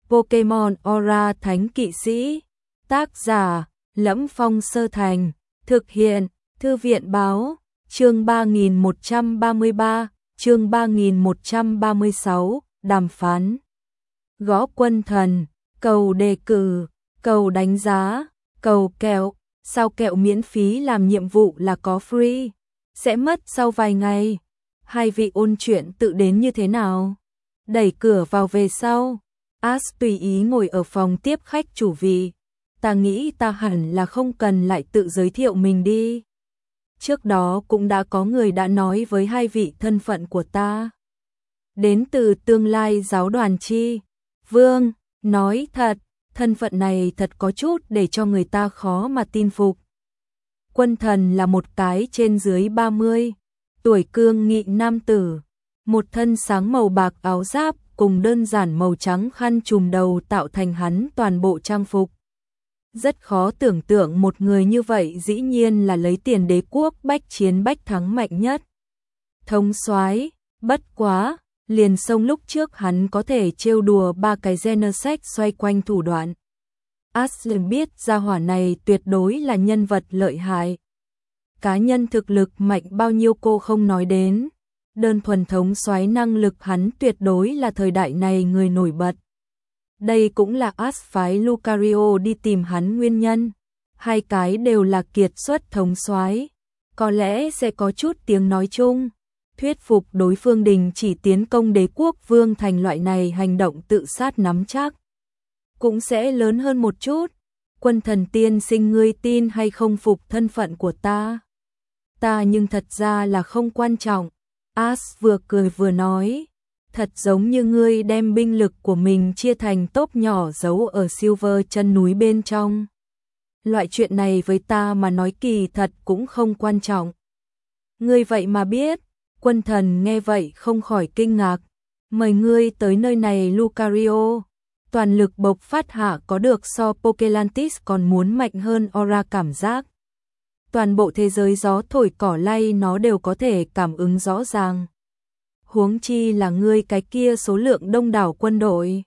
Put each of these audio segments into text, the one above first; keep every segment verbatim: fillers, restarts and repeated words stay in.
Pokemon Aura Thánh Kỵ Sĩ. Tác giả: Lẫm Phong Sơ Thành. Thực hiện: Thư viện báo. Chương ba nghìn một trăm ba mươi ba, chương ba nghìn một trăm ba mươi sáu, đàm phán. Gõ quân thần, cầu đề cử, cầu đánh giá, cầu kẹo. Sao kẹo miễn phí làm nhiệm vụ là có free, sẽ mất sau vài ngày. Hai vị ôn chuyện tự đến như thế nào? Đẩy cửa vào về sau, Ash tùy ý ngồi ở phòng tiếp khách chủ vị. Ta nghĩ ta hẳn là không cần lại tự giới thiệu mình đi. Trước đó cũng đã có người đã nói với hai vị thân phận của ta. Đến từ tương lai giáo đoàn chi. Vương, nói thật, thân phận này thật có chút để cho người ta khó mà tin phục. Quân thần là một cái trên dưới ba mươi, tuổi cương nghị nam tử. Một thân sáng màu bạc áo giáp cùng đơn giản màu trắng khăn trùm đầu tạo thành hắn toàn bộ trang phục. Rất khó tưởng tượng một người như vậy dĩ nhiên là lấy tiền đế quốc bách chiến bách thắng mạnh nhất. Thống soái, bất quá, liền sông lúc trước hắn có thể trêu đùa ba cái Genesect xoay quanh thủ đoạn. Aslan biết gia hỏa này tuyệt đối là nhân vật lợi hại. Cá nhân thực lực mạnh bao nhiêu cô không nói đến. Đơn thuần thống soái năng lực hắn tuyệt đối là thời đại này người nổi bật. Đây cũng là Ash phái Lucario đi tìm hắn nguyên nhân. Hai cái đều là kiệt xuất thống soái, có lẽ sẽ có chút tiếng nói chung, thuyết phục đối phương đình chỉ tiến công đế quốc vương thành loại này hành động tự sát nắm chắc. Cũng sẽ lớn hơn một chút. Quân thần tiên sinh, ngươi tin hay không phục thân phận của ta? Ta nhưng thật ra là không quan trọng. Ash vừa cười vừa nói. Thật giống như ngươi đem binh lực của mình chia thành tốp nhỏ giấu ở Silver chân núi bên trong. Loại chuyện này với ta mà nói kỳ thật cũng không quan trọng. Ngươi vậy mà biết. Quân thần nghe vậy không khỏi kinh ngạc. Mời ngươi tới nơi này Lucario. Toàn lực bộc phát hạ có được so Pokelantis còn muốn mạnh hơn aura cảm giác. Toàn bộ thế giới gió thổi cỏ lay nó đều có thể cảm ứng rõ ràng. Huống chi là ngươi cái kia số lượng đông đảo quân đội.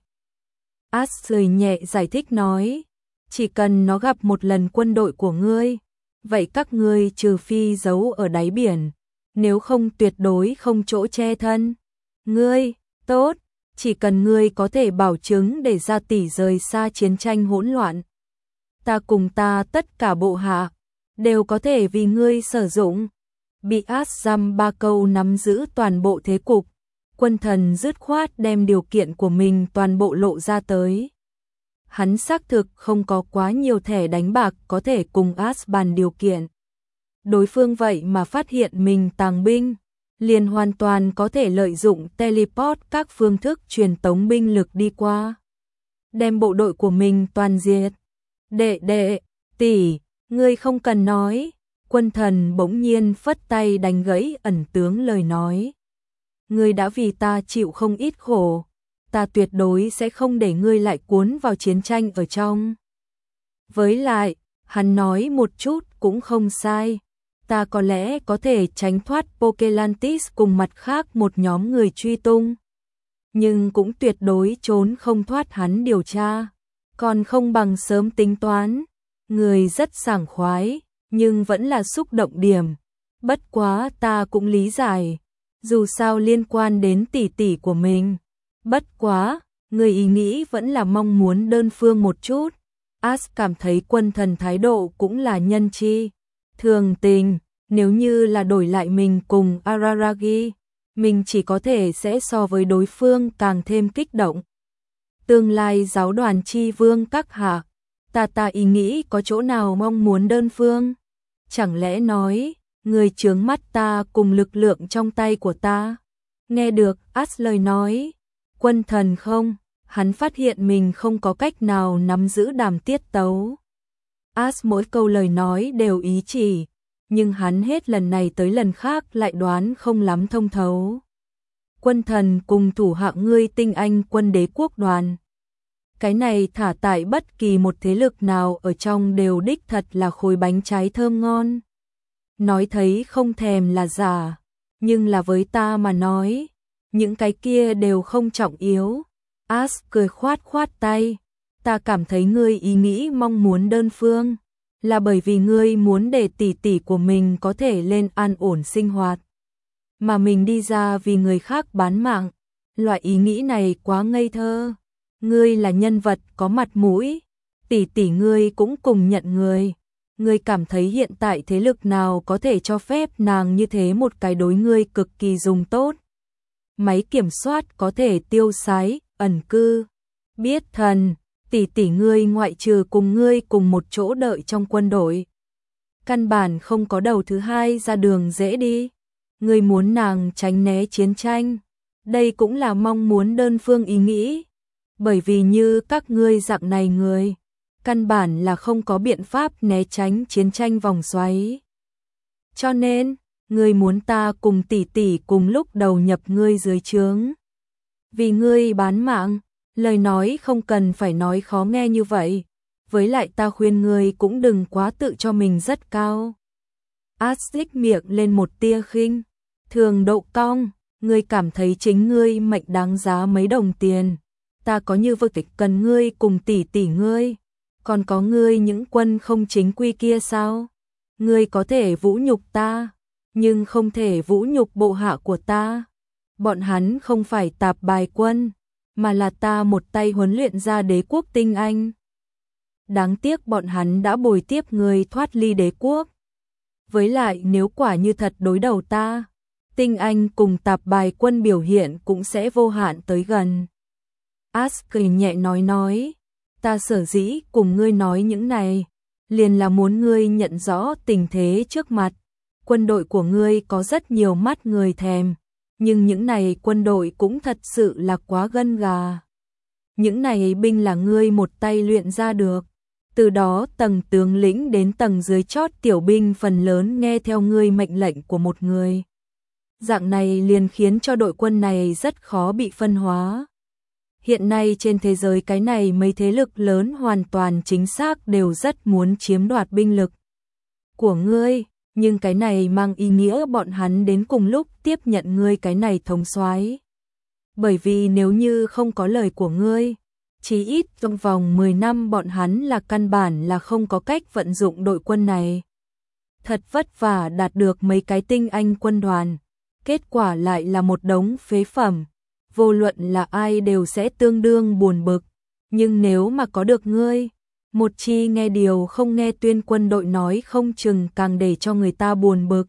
Ash cười nhẹ giải thích nói. Chỉ cần nó gặp một lần quân đội của ngươi, vậy các ngươi trừ phi giấu ở đáy biển, nếu không tuyệt đối không chỗ che thân. Ngươi, tốt, chỉ cần ngươi có thể bảo chứng để gia tỷ rời xa chiến tranh hỗn loạn. Ta cùng ta tất cả bộ hạ, đều có thể vì ngươi sử dụng. Bị Ash dăm ba câu nắm giữ toàn bộ thế cục, quân thần dứt khoát đem điều kiện của mình toàn bộ lộ ra tới. Hắn xác thực không có quá nhiều thẻ đánh bạc có thể cùng Ash bàn điều kiện. Đối phương vậy mà phát hiện mình tàng binh, liền hoàn toàn có thể lợi dụng teleport các phương thức truyền tống binh lực đi qua. Đem bộ đội của mình toàn diệt. Đệ đệ, tỷ, ngươi không cần nói. Quân thần bỗng nhiên phất tay đánh gãy ẩn tướng lời nói. Ngươi đã vì ta chịu không ít khổ. Ta tuyệt đối sẽ không để ngươi lại cuốn vào chiến tranh ở trong. Với lại, hắn nói một chút cũng không sai. Ta có lẽ có thể tránh thoát Pokelantis cùng mặt khác một nhóm người truy tung. Nhưng cũng tuyệt đối trốn không thoát hắn điều tra. Còn không bằng sớm tính toán. Người rất sảng khoái, nhưng vẫn là xúc động điểm. Bất quá ta cũng lý giải. Dù sao liên quan đến tỷ tỷ của mình. Bất quá, người ý nghĩ vẫn là mong muốn đơn phương một chút. Ash cảm thấy quân thần thái độ cũng là nhân chi. Thường tình, nếu như là đổi lại mình cùng Araragi, mình chỉ có thể sẽ so với đối phương càng thêm kích động. Tương lai giáo đoàn chi vương các hạ, ta ta ý nghĩ có chỗ nào mong muốn đơn phương? Chẳng lẽ nói, người chướng mắt ta cùng lực lượng trong tay của ta? Nghe được Ash lời nói, quân thần không, hắn phát hiện mình không có cách nào nắm giữ đàm tiết tấu. Ash mỗi câu lời nói đều ý chỉ, nhưng hắn hết lần này tới lần khác lại đoán không lắm thông thấu. Quân thần cùng thủ hạ ngươi tinh anh quân đế quốc đoàn. Cái này thả tại bất kỳ một thế lực nào ở trong đều đích thật là khối bánh trái thơm ngon. Nói thấy không thèm là giả, nhưng là với ta mà nói, những cái kia đều không trọng yếu. As cười khoát khoát tay, ta cảm thấy ngươi ý nghĩ mong muốn đơn phương, là bởi vì ngươi muốn để tỷ tỷ của mình có thể lên an ổn sinh hoạt. Mà mình đi ra vì người khác bán mạng, loại ý nghĩ này quá ngây thơ. Ngươi là nhân vật có mặt mũi, tỷ tỷ ngươi cũng cùng nhận người. Ngươi cảm thấy hiện tại thế lực nào có thể cho phép nàng như thế một cái đối ngươi cực kỳ dùng tốt. Máy kiểm soát có thể tiêu sái, ẩn cư, biết thần, tỷ tỷ ngươi ngoại trừ cùng ngươi cùng một chỗ đợi trong quân đội. Căn bản không có đầu thứ hai ra đường dễ đi. Ngươi muốn nàng tránh né chiến tranh, đây cũng là mong muốn đơn phương ý nghĩ. Bởi vì như các ngươi dạng này người, căn bản là không có biện pháp né tránh chiến tranh vòng xoáy. Cho nên, ngươi muốn ta cùng tỷ tỷ cùng lúc đầu nhập ngươi dưới trướng. Vì ngươi bán mạng, lời nói không cần phải nói khó nghe như vậy. Với lại ta khuyên ngươi cũng đừng quá tự cho mình rất cao. Át miệng lên một tia khinh thường độ cong, ngươi cảm thấy chính ngươi mệnh đáng giá mấy đồng tiền. Ta có như vực tịch cần ngươi cùng tỷ tỷ ngươi, còn có ngươi những quân không chính quy kia sao? Ngươi có thể vũ nhục ta, nhưng không thể vũ nhục bộ hạ của ta. Bọn hắn không phải tạp bài quân, mà là ta một tay huấn luyện ra đế quốc tinh anh. Đáng tiếc bọn hắn đã bồi tiếp ngươi thoát ly đế quốc. Với lại nếu quả như thật đối đầu ta, tinh anh cùng tạp bài quân biểu hiện cũng sẽ vô hạn tới gần. As cười nhẹ nói nói, ta sở dĩ cùng ngươi nói những này, liền là muốn ngươi nhận rõ tình thế trước mặt. Quân đội của ngươi có rất nhiều mắt người thèm, nhưng những này quân đội cũng thật sự là quá gân gà. Những này binh là ngươi một tay luyện ra được. Từ đó tầng tướng lĩnh đến tầng dưới chót tiểu binh phần lớn nghe theo ngươi mệnh lệnh của một người. Dạng này liền khiến cho đội quân này rất khó bị phân hóa. Hiện nay trên thế giới cái này mấy thế lực lớn hoàn toàn chính xác đều rất muốn chiếm đoạt binh lực của ngươi, nhưng cái này mang ý nghĩa bọn hắn đến cùng lúc tiếp nhận ngươi cái này thống soái. Bởi vì nếu như không có lời của ngươi, chí ít trong vòng mười năm bọn hắn là căn bản là không có cách vận dụng đội quân này. Thật vất vả đạt được mấy cái tinh anh quân đoàn, kết quả lại là một đống phế phẩm. Vô luận là ai đều sẽ tương đương buồn bực, nhưng nếu mà có được ngươi, một chi nghe điều không nghe tuyên quân đội nói không chừng càng để cho người ta buồn bực.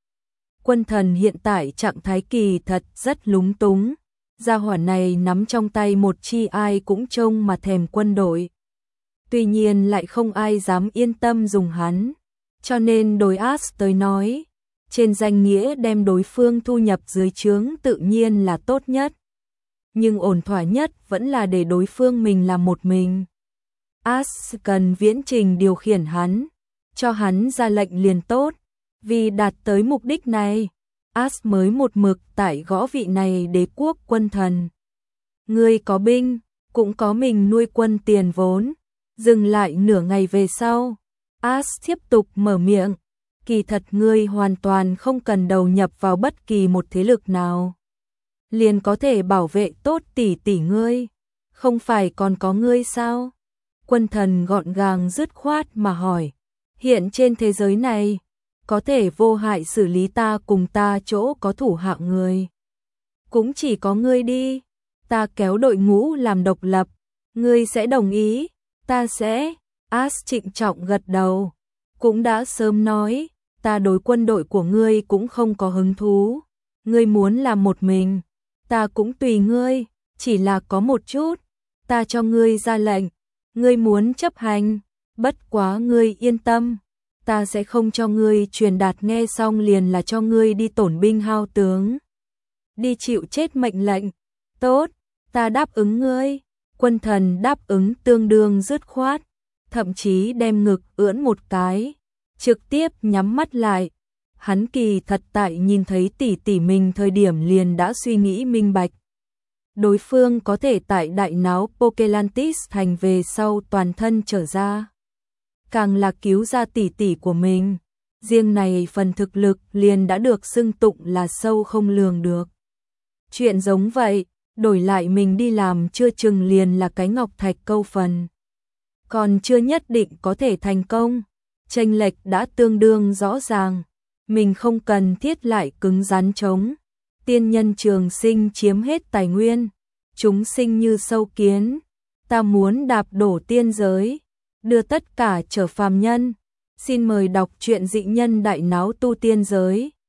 Quân thần hiện tại trạng thái kỳ thật rất lúng túng, gia hỏa này nắm trong tay một chi ai cũng trông mà thèm quân đội. Tuy nhiên lại không ai dám yên tâm dùng hắn, cho nên đối As tới nói, trên danh nghĩa đem đối phương thu nhập dưới trướng tự nhiên là tốt nhất. Nhưng ổn thỏa nhất vẫn là để đối phương mình làm một mình. As cần viễn trình điều khiển hắn, cho hắn ra lệnh liền tốt. Vì đạt tới mục đích này, As mới một mực tại gõ vị này đế quốc quân thần. Ngươi có binh, cũng có mình nuôi quân tiền vốn. Dừng lại nửa ngày về sau, As tiếp tục mở miệng. Kỳ thật ngươi hoàn toàn không cần đầu nhập vào bất kỳ một thế lực nào, liền có thể bảo vệ tốt tỷ tỷ ngươi, không phải còn có ngươi sao? Quân thần gọn gàng dứt khoát mà hỏi, hiện trên thế giới này, có thể vô hại xử lý ta cùng ta chỗ có thủ hạ người. Cũng chỉ có ngươi đi, ta kéo đội ngũ làm độc lập, ngươi sẽ đồng ý, ta sẽ, As trịnh trọng gật đầu, cũng đã sớm nói, ta đối quân đội của ngươi cũng không có hứng thú, ngươi muốn làm một mình. Ta cũng tùy ngươi, chỉ là có một chút, ta cho ngươi ra lệnh, ngươi muốn chấp hành, bất quá ngươi yên tâm, ta sẽ không cho ngươi truyền đạt nghe xong liền là cho ngươi đi tổn binh hao tướng, đi chịu chết mệnh lệnh. Tốt, ta đáp ứng ngươi. Quân thần đáp ứng tương đương dứt khoát, thậm chí đem ngực ưỡn một cái, trực tiếp nhắm mắt lại. Hắn kỳ thật tại nhìn thấy tỷ tỷ mình thời điểm liền đã suy nghĩ minh bạch. Đối phương có thể tại đại náo Pokelantis thành về sau toàn thân trở ra. Càng là cứu ra tỷ tỷ của mình. Riêng này phần thực lực liền đã được xưng tụng là sâu không lường được. Chuyện giống vậy, đổi lại mình đi làm chưa chừng liền là cái ngọc thạch câu phần. Còn chưa nhất định có thể thành công, chênh lệch đã tương đương rõ ràng, mình không cần thiết lại cứng rắn chống. Tiên nhân trường sinh chiếm hết tài nguyên, chúng sinh như sâu kiến, ta muốn đạp đổ tiên giới, đưa tất cả trở phàm nhân. Xin mời đọc truyện Dị Nhân Đại Náo Tu Tiên Giới.